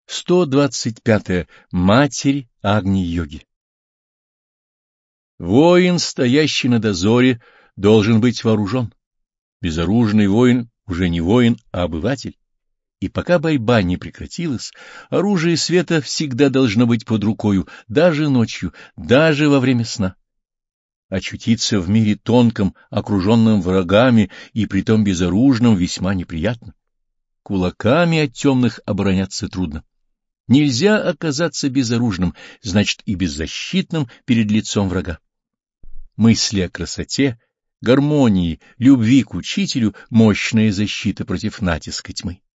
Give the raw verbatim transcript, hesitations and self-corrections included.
сто двадцать пятое. Матерь Агни-йоги. Воин, стоящий на дозоре, должен быть вооружен. Безоружный воин уже не воин, а обыватель. И пока борьба не прекратилась, оружие света всегда должно быть под рукою, даже ночью, даже во время сна. Очутиться в мире тонком, окруженном врагами и притом безоружным, весьма неприятно. Кулаками от темных обороняться трудно. Нельзя оказаться безоружным, значит и беззащитным перед лицом врага. Мысли о красоте, гармонии, любви к учителю — мощная защита против натиска тьмы.